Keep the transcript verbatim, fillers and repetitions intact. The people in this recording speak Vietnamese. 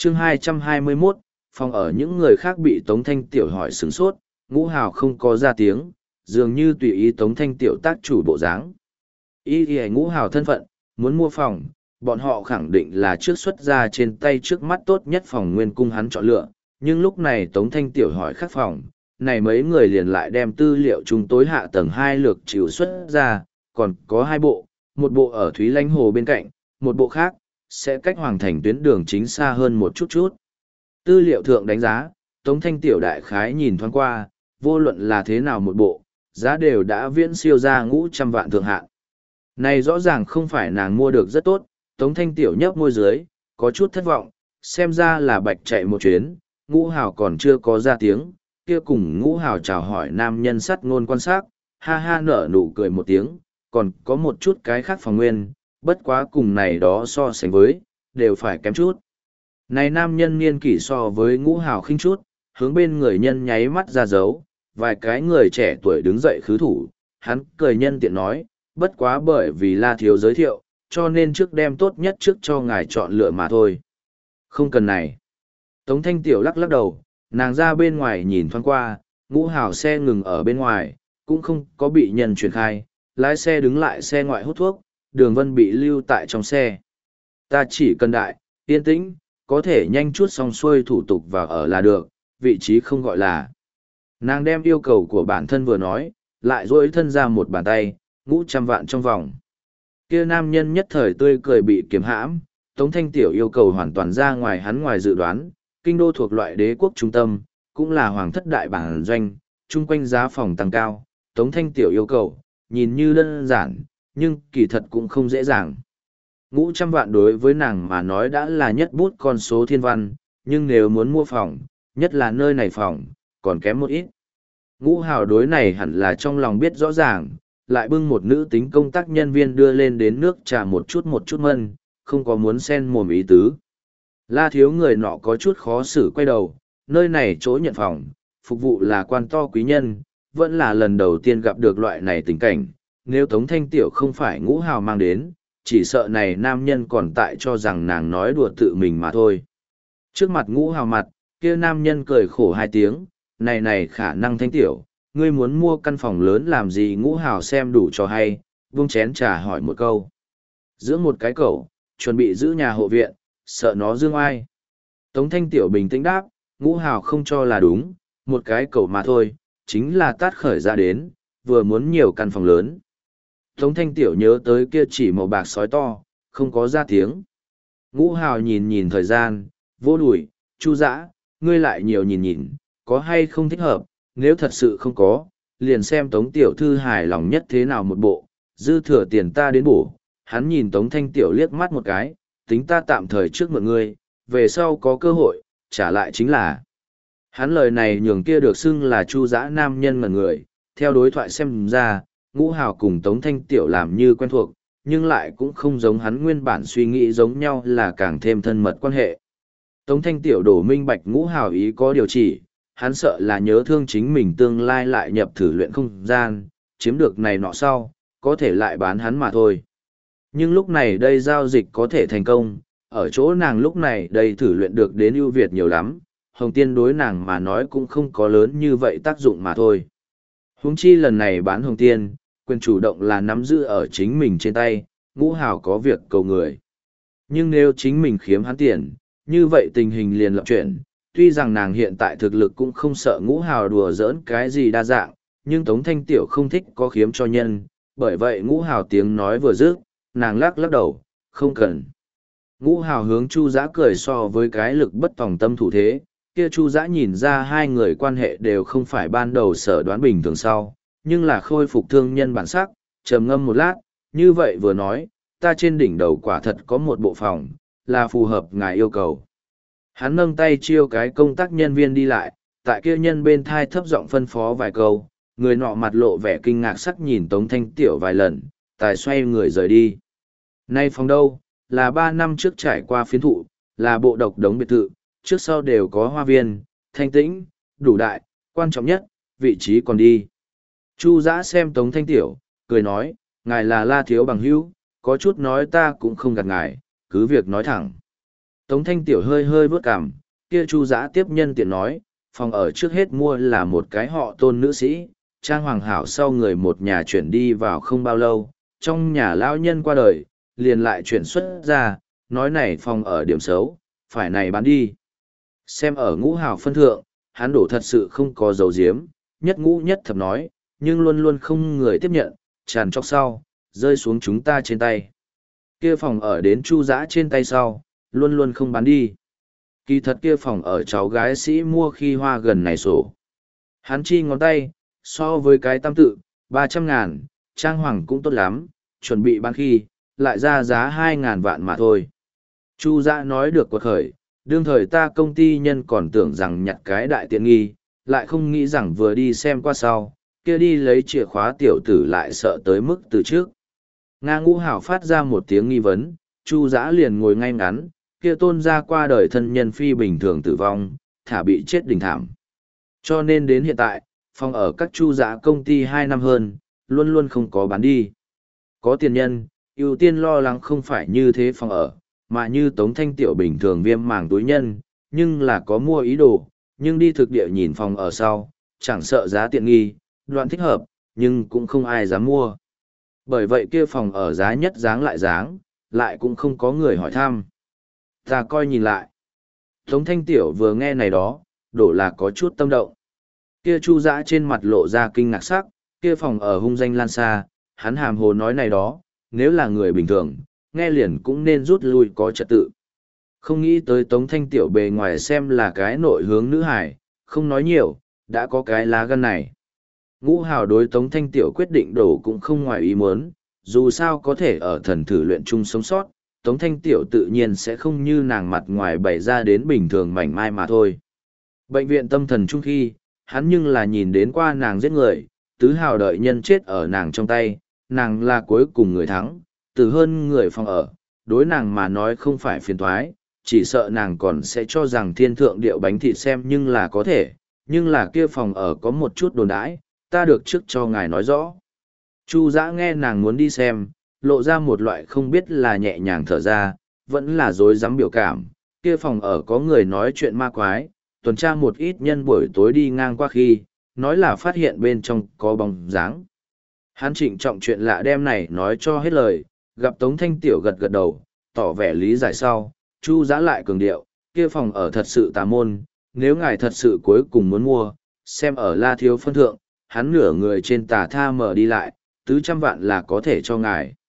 chương hai trăm hai mươi mốt, phòng ở những người khác bị Tống Thanh Tiểu hỏi sửng sốt, Ngũ Hào không có ra tiếng, dường như tùy ý Tống Thanh Tiểu tác chủ bộ dáng. Ý thì Ngũ Hào thân phận, muốn mua phòng, bọn họ khẳng định là trước xuất ra trên tay trước mắt tốt nhất phòng nguyên cung hắn chọn lựa, nhưng lúc này Tống Thanh Tiểu hỏi khác phòng, này mấy người liền lại đem tư liệu chúng tối hạ tầng hai lược chịu xuất ra, còn có hai bộ, một bộ ở Thúy Lánh Hồ bên cạnh, một bộ khác, sẽ cách hoàng thành tuyến đường chính xa hơn một chút chút. Tư liệu thượng đánh giá, Tống Thanh Tiểu đại khái nhìn thoáng qua, vô luận là thế nào một bộ, giá đều đã viễn siêu ra ngũ trăm vạn thượng hạn. Này rõ ràng không phải nàng mua được rất tốt, Tống Thanh Tiểu nhấp môi dưới, có chút thất vọng, xem ra là bạch chạy một chuyến, Ngũ Hào còn chưa có ra tiếng, kia cùng Ngũ Hào chào hỏi nam nhân sắt ngôn quan sát, ha ha nở nụ cười một tiếng, còn có một chút cái khác phòng nguyên, bất quá cùng này đó so sánh với, đều phải kém chút. Này nam nhân niên kỷ so với Ngũ Hào khinh chút, hướng bên người nhân nháy mắt ra dấu, vài cái người trẻ tuổi đứng dậy khứ thủ, hắn cười nhân tiện nói, bất quá bởi vì La Thiếu giới thiệu, cho nên trước đem tốt nhất trước cho ngài chọn lựa mà thôi. Không cần này. Tống Thanh Tiểu lắc lắc đầu, nàng ra bên ngoài nhìn thoáng qua, Ngũ Hào xe ngừng ở bên ngoài, cũng không có bị nhân truyền khai, lái xe đứng lại xe ngoại hút thuốc, Đường Vân bị lưu tại trong xe. Ta chỉ cần đại, yên tĩnh, có thể nhanh chút xong xuôi thủ tục vào ở là được, vị trí không gọi là. Nàng đem yêu cầu của bản thân vừa nói, lại duỗi thân ra một bàn tay, ngũ trăm vạn trong vòng. Kia nam nhân nhất thời tươi cười bị kiềm hãm, Tống Thanh Tiểu yêu cầu hoàn toàn ra ngoài hắn ngoài dự đoán, kinh đô thuộc loại đế quốc trung tâm, cũng là hoàng thất đại bản doanh, chung quanh giá phòng tăng cao, Tống Thanh Tiểu yêu cầu, nhìn như đơn giản, nhưng kỳ thật cũng không dễ dàng. Ngũ trăm vạn đối với nàng mà nói đã là nhất bút con số thiên văn, nhưng nếu muốn mua phòng, nhất là nơi này phòng, còn kém một ít. Ngũ Hào đối này hẳn là trong lòng biết rõ ràng, lại bưng một nữ tính công tác nhân viên đưa lên đến nước trà một chút một chút mân, không có muốn xen mồm ý tứ. La Thiếu người nọ có chút khó xử quay đầu, nơi này chỗ nhận phòng, phục vụ là quan to quý nhân, vẫn là lần đầu tiên gặp được loại này tình cảnh, nếu Tống Thanh Tiểu không phải Ngũ Hào mang đến, chỉ sợ này nam nhân còn tại cho rằng nàng nói đùa tự mình mà thôi. Trước mặt Ngũ Hào mặt, kia nam nhân cười khổ hai tiếng, này này khả năng Thanh Tiểu, ngươi muốn mua căn phòng lớn làm gì? Ngũ Hào xem đủ cho hay, vung chén trà hỏi một câu. Giữa một cái cẩu, chuẩn bị giữ nhà hộ viện, sợ nó dương oai. Tống Thanh Tiểu bình tĩnh đáp, Ngũ Hào không cho là đúng, một cái cẩu mà thôi, chính là tát khởi ra đến, vừa muốn nhiều căn phòng lớn. Tống Thanh Tiểu nhớ tới kia chỉ màu bạc sói to, không có ra tiếng. Ngũ Hào nhìn nhìn thời gian, vô đùi, Chu Dã, ngươi lại nhiều nhìn nhìn, có hay không thích hợp, nếu thật sự không có, liền xem Tống Tiểu Thư hài lòng nhất thế nào một bộ, dư thừa tiền ta đến bổ. Hắn nhìn Tống Thanh Tiểu liếc mắt một cái, tính ta tạm thời trước mượn ngươi, về sau có cơ hội, trả lại chính là. Hắn lời này nhường kia được xưng là Chu Dã nam nhân mà người, theo đối thoại xem ra, Ngũ Hào cùng Tống Thanh Tiểu làm như quen thuộc, nhưng lại cũng không giống hắn nguyên bản suy nghĩ giống nhau là càng thêm thân mật quan hệ. Tống Thanh Tiểu đổ minh bạch Ngũ Hào ý có điều chỉ, hắn sợ là nhớ thương chính mình tương lai lại nhập thử luyện không gian, chiếm được này nọ sau, có thể lại bán hắn mà thôi. Nhưng lúc này đây giao dịch có thể thành công, ở chỗ nàng lúc này đây thử luyện được đến ưu việt nhiều lắm, Hồng Tiên đối nàng mà nói cũng không có lớn như vậy tác dụng mà thôi. Huống chi lần này bán Hồng Tiên, quyền chủ động là nắm giữ ở chính mình trên tay, Ngũ Hào có việc cầu người. Nhưng nếu chính mình khiếm hắn tiền, như vậy tình hình liền lập chuyển, tuy rằng nàng hiện tại thực lực cũng không sợ Ngũ Hào đùa giỡn cái gì đa dạng, nhưng Tống Thanh Tiểu không thích có khiếm cho nhân, bởi vậy Ngũ Hào tiếng nói vừa dứt, nàng lắc lắc đầu, không cần. Ngũ Hào hướng Chu Dã cười so với cái lực bất tòng tâm thủ thế, kia Chu Dã nhìn ra hai người quan hệ đều không phải ban đầu sở đoán bình thường sau, nhưng là khôi phục thương nhân bản sắc, trầm ngâm một lát, như vậy vừa nói, ta trên đỉnh đầu quả thật có một bộ phòng, là phù hợp ngài yêu cầu. Hắn nâng tay chiêu cái công tác nhân viên đi lại, tại kia nhân bên thai thấp giọng phân phó vài câu, người nọ mặt lộ vẻ kinh ngạc sắc nhìn Tống Thanh Tiểu vài lần, tài xoay người rời đi. Nay phòng đâu, là ba năm trước trải qua phiến thụ, là bộ độc đống biệt thự, trước sau đều có hoa viên, thanh tĩnh, đủ đại, quan trọng nhất, vị trí còn đi. Chu Dã xem Tống Thanh Tiểu, cười nói, ngài là La Thiếu bằng hữu, có chút nói ta cũng không gạt ngài, cứ việc nói thẳng. Tống Thanh Tiểu hơi hơi vớt cằm, kia Chu Dã tiếp nhân tiện nói, phòng ở trước hết mua là một cái họ Tôn nữ sĩ, trang hoàng hảo sau người một nhà chuyển đi vào không bao lâu, trong nhà lão nhân qua đời, liền lại chuyển xuất ra, nói này phòng ở điểm xấu, phải này bán đi. Xem ở Ngũ Hào phân thượng, hắn đổ thật sự không có dấu diếm, nhất ngũ nhất thập nói, nhưng luôn luôn không người tiếp nhận, tràn trọc sau, rơi xuống chúng ta trên tay. Kia phòng ở đến Chu Dã trên tay sau, luôn luôn không bán đi. Kỳ thật kia phòng ở cháu gái sĩ mua khi hoa gần này sổ. Hắn chi ngón tay, so với cái tam tự, ba trăm ngàn, trang hoàng cũng tốt lắm, chuẩn bị bán khi, lại ra giá hai ngàn vạn mà thôi. Chu Dã nói được quật khởi, đương thời ta công ty nhân còn tưởng rằng nhặt cái đại tiện nghi, lại không nghĩ rằng vừa đi xem qua sau, kia đi lấy chìa khóa tiểu tử lại sợ tới mức từ trước. Nga Ngũ Hảo phát ra một tiếng nghi vấn, Chu Dã liền ngồi ngay ngắn, kia Tôn gia qua đời thân nhân phi bình thường tử vong, thả bị chết đình thảm. Cho nên đến hiện tại, phòng ở các Chu Dã công ty hai năm hơn, luôn luôn không có bán đi. Có tiền nhân, ưu tiên lo lắng không phải như thế phòng ở, mà như Tống Thanh Tiểu bình thường viêm màng túi nhân, nhưng là có mua ý đồ, nhưng đi thực địa nhìn phòng ở sau, chẳng sợ giá tiện nghi, đoạn thích hợp, nhưng cũng không ai dám mua. Bởi vậy kia phòng ở giá nhất dáng lại dáng, lại cũng không có người hỏi thăm. Ta coi nhìn lại. Tống Thanh Tiểu vừa nghe này đó, đổ là có chút tâm động. Kia Chu Dã trên mặt lộ ra kinh ngạc sắc, kia phòng ở hung danh lan xa, hắn hàm hồ nói này đó, nếu là người bình thường, nghe liền cũng nên rút lui có trật tự. Không nghĩ tới Tống Thanh Tiểu bề ngoài xem là cái nội hướng nữ hải, không nói nhiều, đã có cái lá gan này. Ngũ Hào đối Tống Thanh Tiểu quyết định đổ cũng không ngoài ý muốn, dù sao có thể ở thần thử luyện chung sống sót, Tống Thanh Tiểu tự nhiên sẽ không như nàng mặt ngoài bày ra đến bình thường mảnh mai mà thôi. Bệnh viện tâm thần chung khi, hắn nhưng là nhìn đến qua nàng giết người, tứ hào đợi nhân chết ở nàng trong tay, nàng là cuối cùng người thắng, từ hơn người phòng ở, đối nàng mà nói không phải phiền toái, chỉ sợ nàng còn sẽ cho rằng thiên thượng điệu bánh thịt xem nhưng là có thể, nhưng là kia phòng ở có một chút đồn đãi, ta được trước cho ngài nói rõ. Chu Dã nghe nàng muốn đi xem, lộ ra một loại không biết là nhẹ nhàng thở ra, vẫn là dối rắm biểu cảm, kia phòng ở có người nói chuyện ma quái, tuần tra một ít nhân buổi tối đi ngang qua khi, nói là phát hiện bên trong có bóng dáng. Hắn trịnh trọng chuyện lạ đem này nói cho hết lời, gặp Tống Thanh Tiểu gật gật đầu, tỏ vẻ lý giải sau, Chu Dã lại cường điệu, kia phòng ở thật sự tà môn, nếu ngài thật sự cuối cùng muốn mua, xem ở La Thiếu phân thượng, hắn nửa người trên tà tha mở đi lại, tứ trăm vạn là có thể cho ngài.